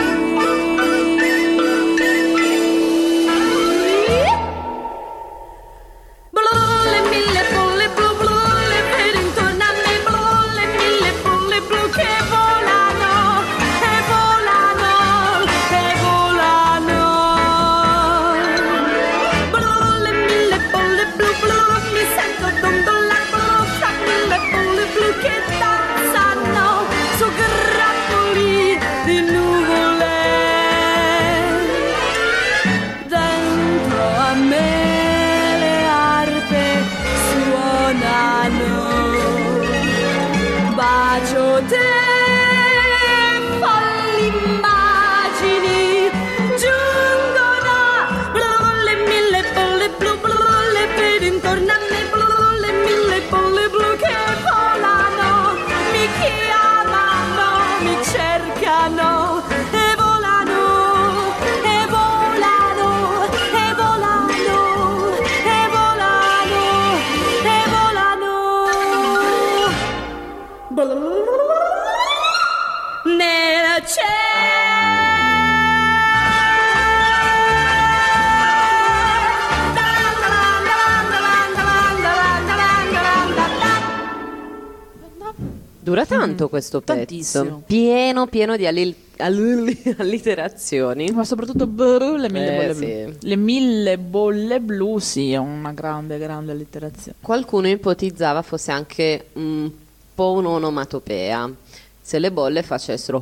Dura tanto questo pezzo, Tantissimo. pieno di allitterazioni. Ma soprattutto le 1000 bolle blu. Sì. Le 1000 bolle blu, sì, è una grande, grande allitterazione. Qualcuno ipotizzava fosse anche un po' un'onomatopea, se le bolle facessero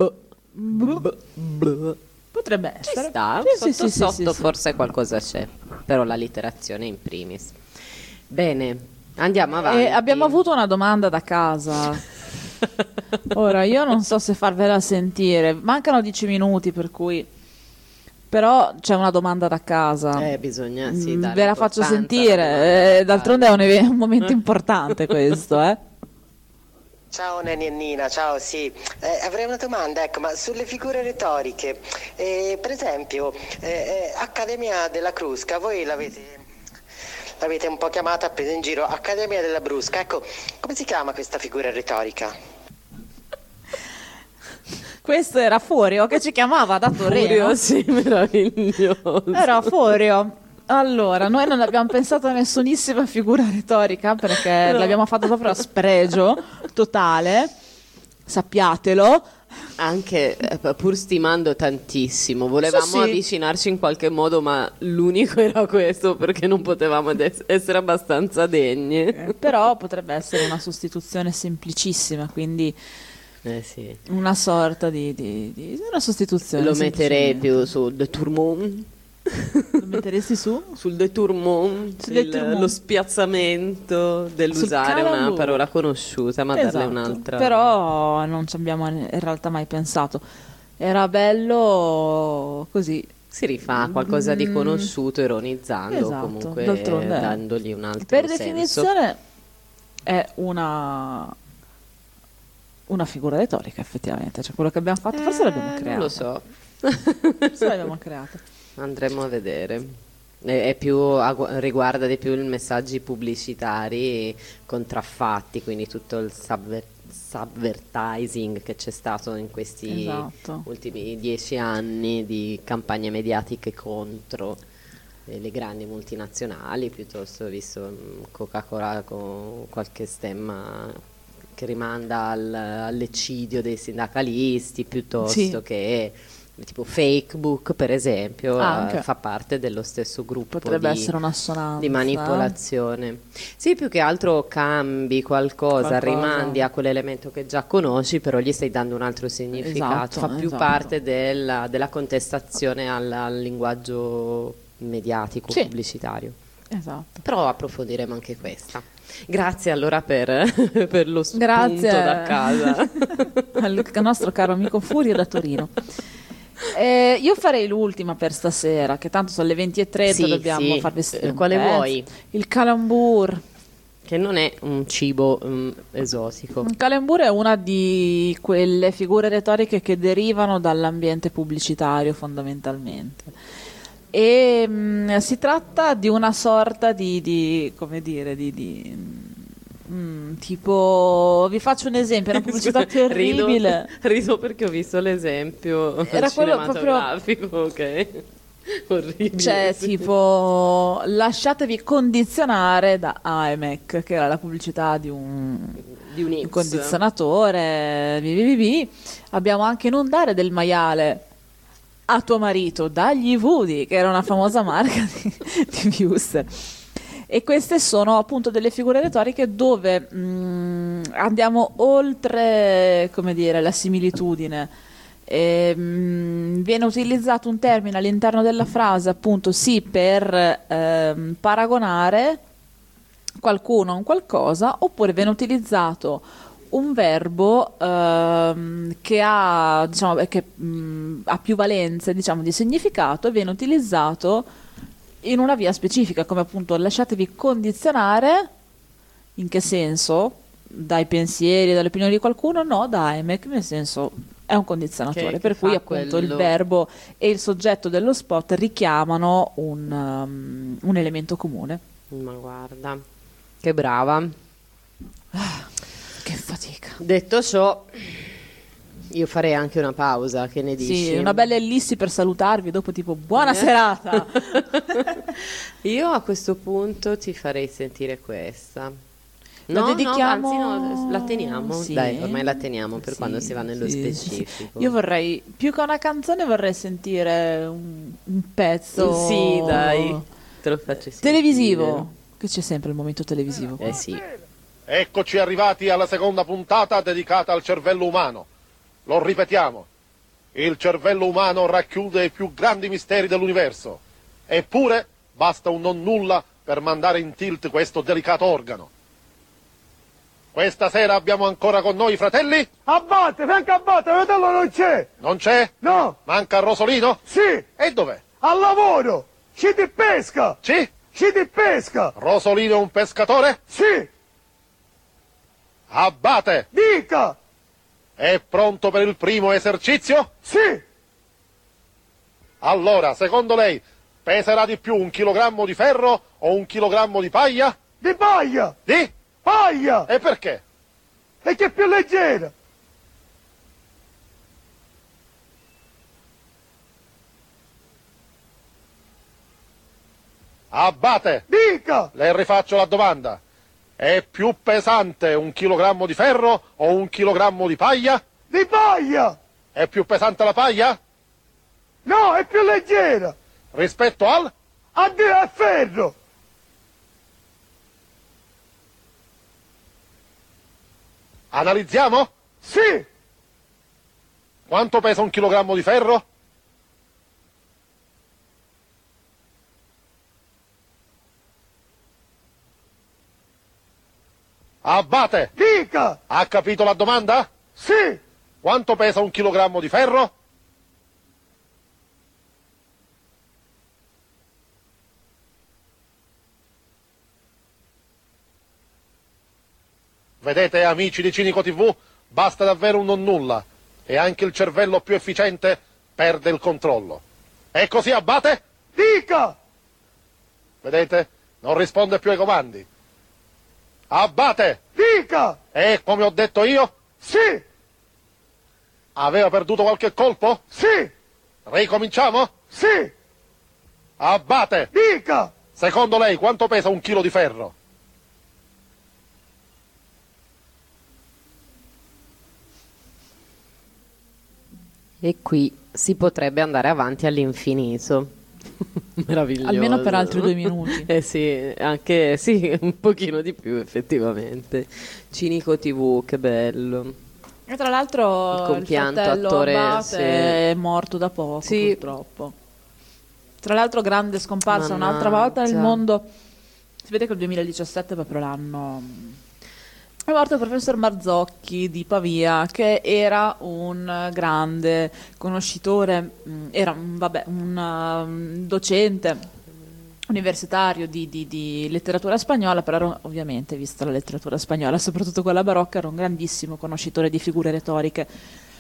Potrebbe ci essere. sta, Sì, sotto sì, sì, sotto sì. forse qualcosa c'è, però l'allitterazione in primis. Bene, andiamo avanti. Abbiamo avuto una domanda da casa. Ora, io non so se farvela sentire. Mancano 10 minuti, per cui... Però c'è una domanda da casa. Bisogna, sì, dare Ve la faccio importanza alla sentire. domanda. D'altronde è un momento importante questo, eh. Ciao Neni e Nina, ciao, sì. Avrei una domanda, ecco, ma sulle figure retoriche, per esempio, Accademia della Crusca, voi l'avete un po' chiamata, presa in giro, Accademia della Brusca, ecco, come si chiama questa figura retorica? Questo era Furio che ci chiamava da Torino. Furio, sì, meraviglioso. Era Furio. Allora, noi non abbiamo pensato a nessunissima figura retorica perché l'abbiamo fatto proprio a spregio totale, sappiatelo. Anche pur stimando tantissimo, volevamo Sì, sì. avvicinarci in qualche modo, ma l'unico era questo perché non potevamo essere abbastanza degne. Però potrebbe essere una sostituzione semplicissima, quindi Sì. una sorta di una sostituzione. Lo metterei semplicemente. più su The Tourmont. Lo metteresti su? Sul détournement, Sul détourment. lo spiazzamento dell'usare Sul una calambo. parola conosciuta ma darle Esatto. un'altra. Però non ci abbiamo in realtà mai pensato. Era bello così. Si rifà a qualcosa di conosciuto ironizzando, Esatto, comunque d'altronde è. dandogli un altro Per senso. definizione è una figura retorica, effettivamente. Cioè, quello che abbiamo fatto, forse l'abbiamo creato. Non lo so. Forse l'abbiamo creato. Andremo a vedere. È più riguarda di più i messaggi pubblicitari contraffatti, quindi tutto il subvertising che c'è stato in questi Esatto. ultimi 10 anni di campagne mediatiche contro le grandi multinazionali, piuttosto visto Coca-Cola con qualche stemma che rimanda all'eccidio dei sindacalisti, piuttosto Sì. che tipo Facebook per esempio, Anche. fa parte dello stesso gruppo Potrebbe di, essere un'assonanza. di manipolazione. Sì, più che altro cambi qualcosa, rimandi a quell'elemento che già conosci, però gli stai dando un altro significato, Esatto, fa più esatto. parte della contestazione al linguaggio mediatico, Sì. pubblicitario. Esatto. Però approfondiremo anche questa. Grazie allora per, per lo spunto Grazie da casa. al nostro caro amico Furio da Torino. Io farei l'ultima per stasera, che tanto sono le 20:30, Sì, dobbiamo sì. farvi sentire un Quale pezzo. vuoi? Il calembour. Che non è un cibo esotico. Il calembour è una di quelle figure retoriche che derivano dall'ambiente pubblicitario fondamentalmente. E si tratta di una sorta di come dire, tipo, vi faccio un esempio, è una pubblicità terribile. Rido perché ho visto l'esempio Era quello cinematografico, ok. Orribile. Cioè, sì. tipo, lasciatevi condizionare da AMEC, che era la pubblicità di un X. condizionatore. Abbiamo anche Non dare del maiale a tuo marito, dagli Woody, che era una famosa marca di Wuster. E queste sono appunto delle figure retoriche dove andiamo oltre, come dire, la similitudine. Viene utilizzato un termine all'interno della frase, appunto, sì, per paragonare qualcuno a un qualcosa, oppure viene utilizzato un verbo che ha, diciamo, ha più valenze, diciamo, di significato, e viene utilizzato in una via specifica, come appunto lasciatevi condizionare. In che senso? Dai pensieri, dalle opinioni di qualcuno? No, da AMEC, nel senso è un condizionatore, Che per cui fa appunto il quello. verbo e il soggetto dello spot richiamano un elemento comune. Ma guarda, che brava. Che fatica. Detto ciò, io farei anche una pausa, che ne dici? Sì, una bella ellissi per salutarvi dopo, tipo buona serata. Io a questo punto ti farei sentire questa. La dedichiamo- anzi no, la teniamo. Sì. Dai, ormai la teniamo per Sì, quando si va nello sì, specifico. sì. Io vorrei, più che una canzone, vorrei sentire un pezzo Sì, dai, te lo faccio sentire. televisivo, che c'è sempre il momento televisivo. Eh sì. Eccoci arrivati alla seconda puntata dedicata al cervello umano. Lo ripetiamo, il cervello umano racchiude i più grandi misteri dell'universo. Eppure basta un non nulla per mandare in tilt questo delicato organo. Questa sera abbiamo ancora con noi i fratelli? Abbatte, venga abbatte, fratello non c'è! Non c'è? No! Manca Rosolino? Sì! E dov'è? Al lavoro! Ci di pesca! Sì? Ci di pesca! Rosolino è un pescatore? Sì! Abate! Dica! È pronto per il primo esercizio? Sì! Allora, secondo lei, peserà di più un chilogrammo di ferro o un chilogrammo di paglia? Di paglia! Di? Paglia! E perché? E che è più leggera! Abate! Dica! Le rifaccio la domanda. È più pesante un chilogrammo di ferro o un chilogrammo di paglia? Di paglia! È più pesante la paglia? No, è più leggera! Rispetto al? Addio al ferro! Analizziamo? Sì! Quanto pesa un chilogrammo di ferro? Abate! Dica! Ha capito la domanda? Sì! Quanto pesa un chilogrammo di ferro? Vedete, amici di Cinico TV, basta davvero un non nulla e anche il cervello più efficiente perde il controllo. È così, Abate? Dica! Vedete? Non risponde più ai comandi. Abate! Dica! E come ho detto io? Sì! Aveva perduto qualche colpo? Sì! Ricominciamo? Sì! Abate! Dica! Secondo lei quanto pesa un chilo di ferro? E qui si potrebbe andare avanti all'infinito. Meraviglioso. Almeno per altri 2 minuti. Sì, anche sì, un pochino di più effettivamente. Cinico TV, che bello. E tra l'altro il compianto fratello attore, Abate sì. è morto da poco, Sì. purtroppo. Tra l'altro grande scomparsa un'altra Mannaggia. volta nel mondo. Si vede che il 2017 è proprio l'anno. È morto il professor Marzocchi di Pavia, che era un grande conoscitore, era un docente universitario di letteratura spagnola, però ovviamente, vista la letteratura spagnola, soprattutto quella barocca, era un grandissimo conoscitore di figure retoriche.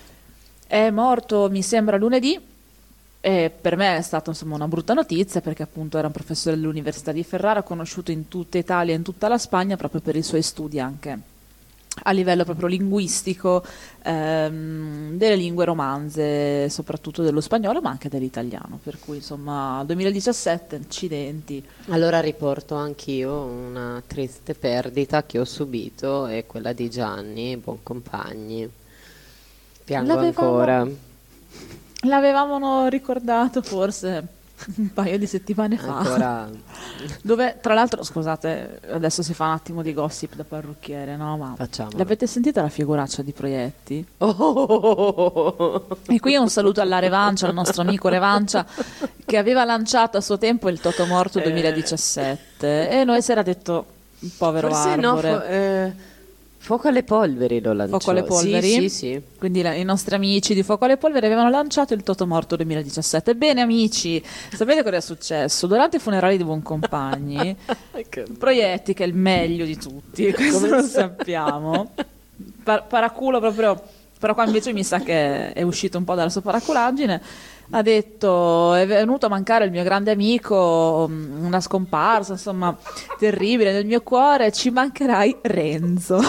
È morto, mi sembra, lunedì, e per me è stata insomma una brutta notizia, perché appunto era un professore dell'Università di Ferrara, conosciuto in tutta Italia e in tutta la Spagna proprio per i suoi studi anche a livello proprio linguistico, delle lingue romanze, soprattutto dello spagnolo, ma anche dell'italiano. Per cui insomma 2017, accidenti. Allora riporto anch'io una triste perdita che ho subito, è quella di Gianni Boncompagni. Piango ancora. L'avevamo ricordato forse un paio di settimane fa. Ancora. Dove, tra l'altro, scusate, adesso si fa un attimo di gossip da parrucchiere, no? Ma Facciamolo. l'avete sentita la figuraccia di Proietti? Oh. E qui un saluto alla Revancia, al nostro amico Revancia, che aveva lanciato a suo tempo il Totomorto 2017 e noi si era detto, povero Forse Arbore. Fuoco alle polveri lo lanciò. Fuoco alle polveri? Sì, sì, sì. Quindi i nostri amici di Fuoco alle Polveri avevano lanciato il Totomorto 2017. Bene amici, sapete cosa è successo? Durante i funerali di Boncompagni, Proietti, che è il meglio di tutti, questo lo sappiamo, paraculo proprio, però qua invece mi sa che è uscito un po' dalla sua paraculaggine, ha detto: è venuto a mancare il mio grande amico, una scomparsa insomma terribile nel mio cuore, ci mancherai Renzo.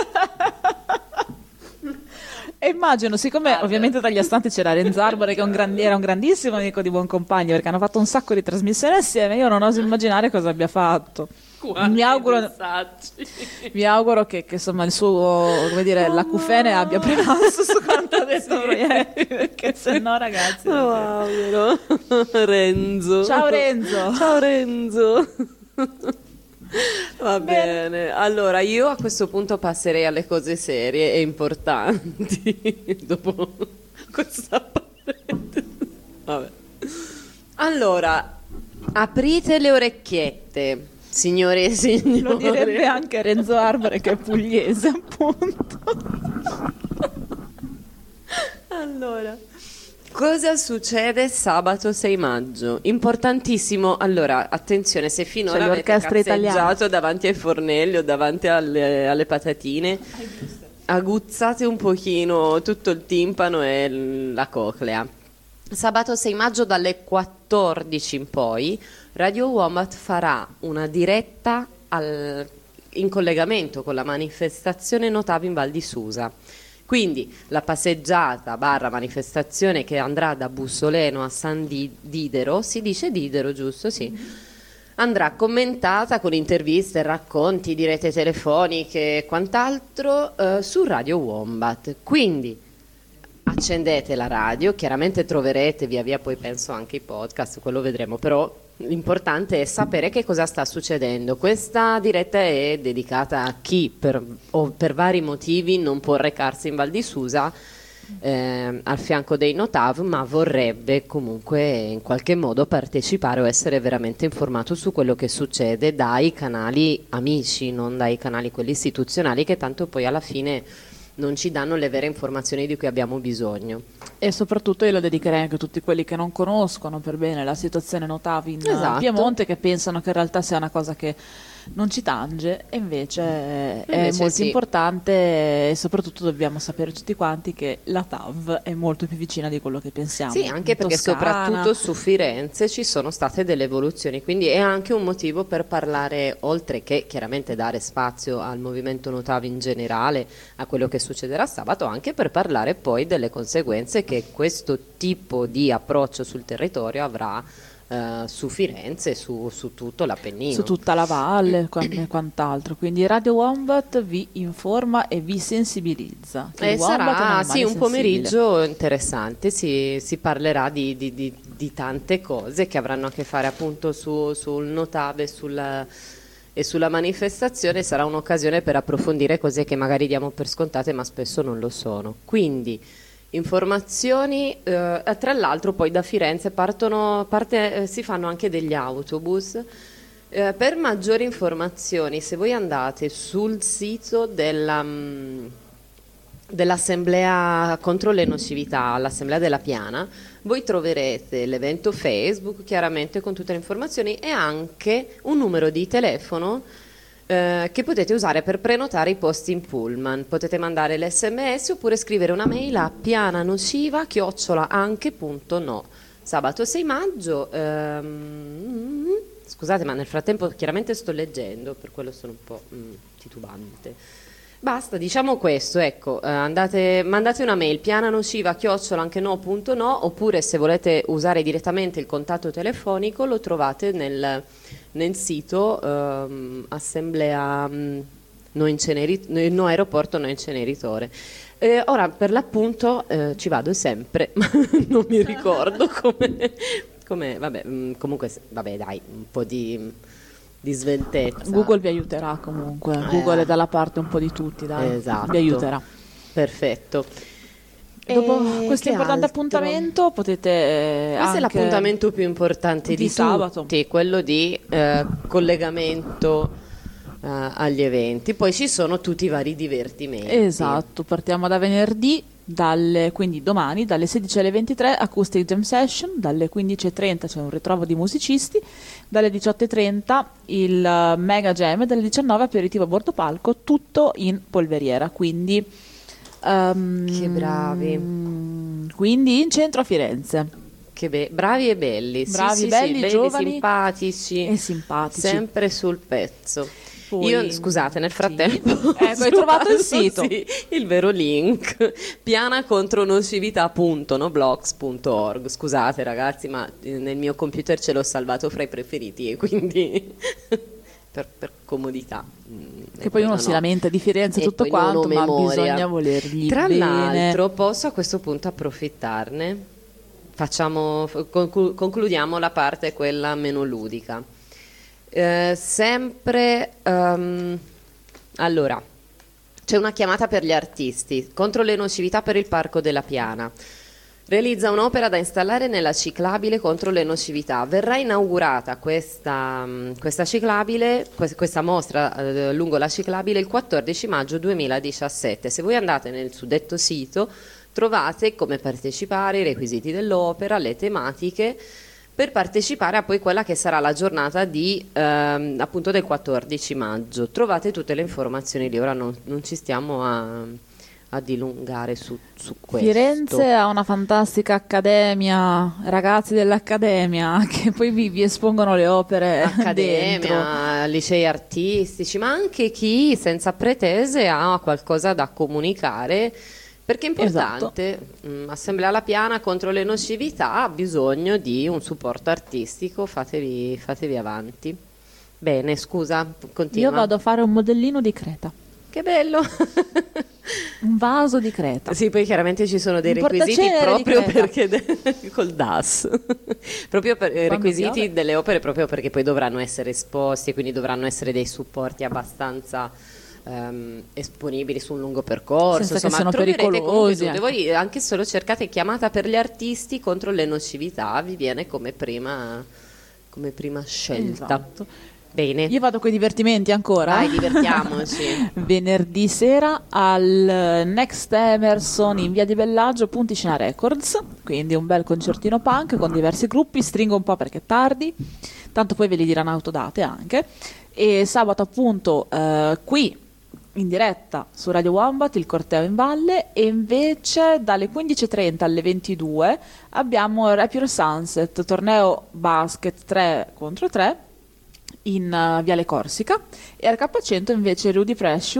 E immagino, siccome ovviamente tra gli astanti c'era Renzo Arbore, che era un grandissimo amico di Boncompagni, perché hanno fatto un sacco di trasmissioni assieme, io non oso immaginare cosa abbia fatto. Mi auguro che insomma il suo, come dire, l'acufene abbia prevalso su quanto ha detto Proietti, perché sennò ragazzi Renzo. Ciao Renzo. Ciao Renzo. Va bene, allora io a questo punto passerei alle cose serie e importanti dopo questa parete. Vabbè. Allora, aprite le orecchiette, signore e signori. Lo direbbe anche Renzo Arbore, che è pugliese, appunto. Allora, cosa succede sabato 6 maggio? Importantissimo. Allora, attenzione, se finora C'è avete l'orchestra cazzeggiato italiana davanti ai fornelli o davanti alle patatine, aguzzate un pochino tutto il timpano e la coclea. Sabato 6 maggio dalle 14 in poi Radio Wombat farà una diretta in collegamento con la manifestazione Notav in Val di Susa. Quindi la passeggiata / manifestazione che andrà da Bussoleno a San Didero, si dice Didero, giusto? Sì. Andrà commentata con interviste, racconti, dirette telefoniche e quant'altro su Radio Wombat. Quindi accendete la radio, chiaramente troverete via via poi penso anche i podcast, quello vedremo, però l'importante è sapere che cosa sta succedendo. Questa diretta è dedicata a chi per vari motivi non può recarsi in Val di Susa al fianco dei Notav, ma vorrebbe comunque in qualche modo partecipare o essere veramente informato su quello che succede dai canali amici, non dai canali quelli istituzionali, che tanto poi alla fine non ci danno le vere informazioni di cui abbiamo bisogno. E soprattutto io lo dedicherei anche a tutti quelli che non conoscono per bene la situazione Notav in Esatto. Piemonte, che pensano che in realtà sia una cosa che non ci tange, e invece è molto sì. importante, e soprattutto dobbiamo sapere tutti quanti che la TAV è molto più vicina di quello che pensiamo. Sì, anche In perché Toscana, soprattutto su Firenze ci sono state delle evoluzioni, quindi è anche un motivo per parlare, oltre che chiaramente dare spazio al movimento Notav in generale, a quello che succederà sabato, anche per parlare poi delle conseguenze che questo tipo di approccio sul territorio avrà su Firenze, su tutto l'Appennino. Su tutta la valle e quant'altro. Quindi Radio Wombat vi informa e vi sensibilizza. Che il Wombat è un Sarà animale sì, un sensibile. pomeriggio interessante, si parlerà di tante cose che avranno a che fare appunto sul Notave e sulla manifestazione. Sarà un'occasione per approfondire cose che magari diamo per scontate ma spesso non lo sono. Quindi informazioni, tra l'altro poi da Firenze si fanno anche degli autobus. Per maggiori informazioni, se voi andate sul sito dell'Assemblea contro le nocività, l'Assemblea della Piana, voi troverete l'evento Facebook chiaramente con tutte le informazioni e anche un numero di telefono che potete usare per prenotare i posti in pullman. Potete mandare l'SMS oppure scrivere una mail a piananociva@anche.no. Sabato 6 maggio. Scusate, ma nel frattempo chiaramente sto leggendo, per quello sono un po' titubante. Basta, diciamo questo, ecco, mandate una mail piananociva@ancheno.no, oppure se volete usare direttamente il contatto telefonico lo trovate nel sito Assemblea no aeroporto no inceneritore. Ora per l'appunto ci vado sempre, ma non mi ricordo come vabbè, comunque vabbè dai, un po' di sveltezza. Google vi aiuterà comunque, Google è dalla parte un po' di tutti, dai. Esatto. Vi aiuterà. Perfetto. Dopo questo che importante altro? appuntamento potete Questo è l'appuntamento più importante di sabato. tutti, quello di collegamento agli eventi. Poi ci sono tutti i vari divertimenti. Esatto, partiamo da venerdì, quindi domani dalle 16 alle 23 Acoustic Jam Session, dalle 15:30 c'è un ritrovo di musicisti, dalle 18:30 il Mega Jam e dalle 19 aperitivo a bordo palco, tutto in polveriera, quindi che bravi. Quindi in centro a Firenze. Bravi e belli, bravi, sì, belli, belli, giovani simpatici e simpatici, sempre sul pezzo. Poi, io scusate, nel frattempo hai trovato il sito, sì, il vero link pianacontronocività.noblogs.org. Scusate ragazzi, ma nel mio computer ce l'ho salvato fra i preferiti e quindi per comodità. Che poi uno si lamenta di Firenze e tutto quanto, ma bisogna volergli tra bene. l'altro posso a questo punto approfittarne, concludiamo la parte quella meno ludica. Allora c'è una chiamata per gli artisti contro le nocività per il Parco della Piana. Realizza un'opera da installare nella ciclabile contro le nocività. Verrà inaugurata questa ciclabile, questa mostra lungo la ciclabile il 14 maggio 2017. Se voi andate nel suddetto sito trovate come partecipare, i requisiti dell'opera, le tematiche per partecipare a poi quella che sarà la giornata appunto del 14 maggio. Trovate tutte le informazioni lì, ora non ci stiamo a dilungare su questo. Firenze ha una fantastica accademia, ragazzi dell'accademia che poi vi espongono le opere accademia, licei artistici, ma anche chi senza pretese ha qualcosa da comunicare, perché è importante. Esatto. Assemblea La Piana contro le nocività ha bisogno di un supporto artistico, fatevi avanti. Bene, scusa, continua. Io vado a fare un modellino di creta. Che bello! Un vaso di creta. Sì, poi chiaramente ci sono dei requisiti proprio perché col DAS. Proprio per requisiti piove? delle opere, proprio perché poi dovranno essere esposti, quindi dovranno essere dei supporti abbastanza esponibili su un lungo percorso. Senza insomma, che siano pericolosi. Voi anche solo cercate chiamata per gli artisti contro le nocività, vi viene come prima scelta. Esatto. Bene. Io vado con i divertimenti ancora. Dai, divertiamoci. Venerdì sera al Next Emerson in via di Bellaggio, Punticina Records, quindi un bel concertino punk con diversi gruppi. Stringo un po' perché è tardi, tanto poi ve li diranno autodate anche. E sabato appunto qui in diretta su Radio Wombat il corteo in valle, e invece dalle 15:30 alle 22 abbiamo Rap Your Sunset, torneo basket 3 contro 3 in Viale Corsica, e RK100 invece Rudy Pressure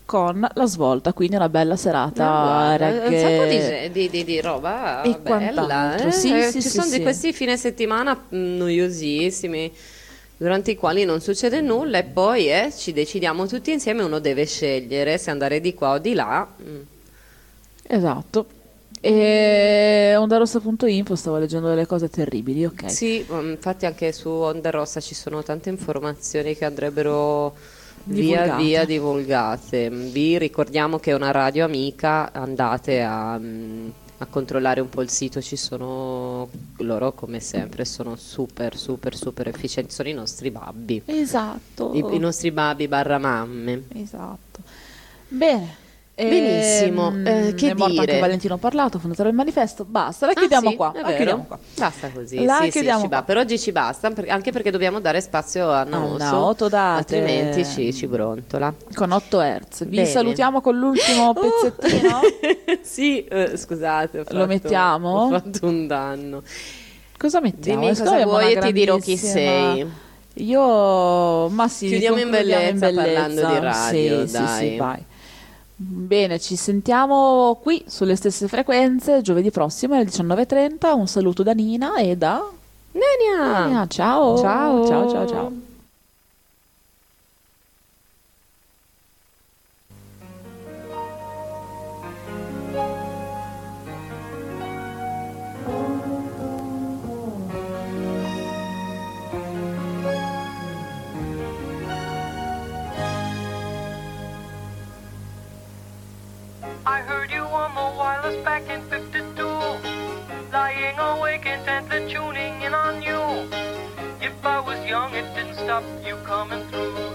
con La Svolta, quindi una bella serata Guarda, un reggae sacco di roba e bella. quant'altro. Sì, sì, Ci sì, sono sì. di questi fine settimana noiosissimi, durante i quali non succede nulla e poi ci decidiamo tutti insieme, uno deve scegliere se andare di qua o di là. Esatto. E ondarossa.info stavo leggendo delle cose terribili, ok. Sì, infatti anche su Onda Rossa ci sono tante informazioni che andrebbero via Divulgate. via divulgate. Vi ricordiamo che è una radio amica, andate a controllare un po' il sito, ci sono loro come sempre, sono super super super efficienti, sono i nostri babbi, Esatto. i nostri babbi barra mamme. Esatto. Bene. Benissimo, che è morto dire? anche Valentino Parlato, fondatore del manifesto. Basta, la chiudiamo sì, qua. è La vero. chiudiamo qua. Basta così. La sì, chiudiamo ci qua. per oggi ci basta, anche perché dobbiamo dare spazio a Naoto, Naoto, date. altrimenti ci brontola. Con 8 Hz. Vi Bene. salutiamo con l'ultimo pezzettino. Sì, scusate, Lo mettiamo? Ho fatto un danno. Cosa mettiamo? Dimmi Secondo cosa me abbiamo vuoi e una ti dirò chi grandissima- sei. Io, ma sì, Chiudiamo in concludiamo bellezza parlando di radio, Sì, dai. sì, vai. Bene, ci sentiamo qui sulle stesse frequenze giovedì prossimo alle 19:30. Un saluto da Nina e da Nenia. Ciao. Ciao. Ciao, ciao, ciao. I heard you on the wireless back in 52, lying awake intently tuning in on you. If I was young, it didn't stop you coming through.